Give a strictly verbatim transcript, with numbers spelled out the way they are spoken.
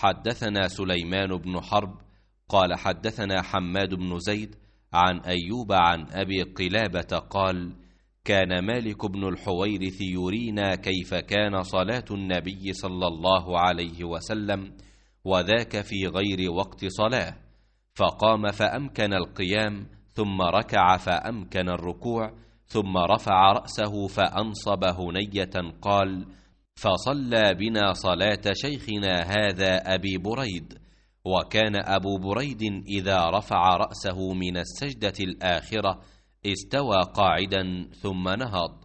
حدثنا سليمان بن حرب قال حدثنا حماد بن زيد عن أيوب عن أبي قلابة قال كان مالك بن الحويرث يرينا كيف كان صلاة النبي صلى الله عليه وسلم وذاك في غير وقت صلاة، فقام فأمكن القيام ثم ركع فأمكن الركوع ثم رفع رأسه فأنصب هنية قال فصلى بنا صلاة شيخنا هذا أبي بريد، وكان أبو بريد إذا رفع رأسه من السجدة الآخرة استوى قاعدا ثم نهض.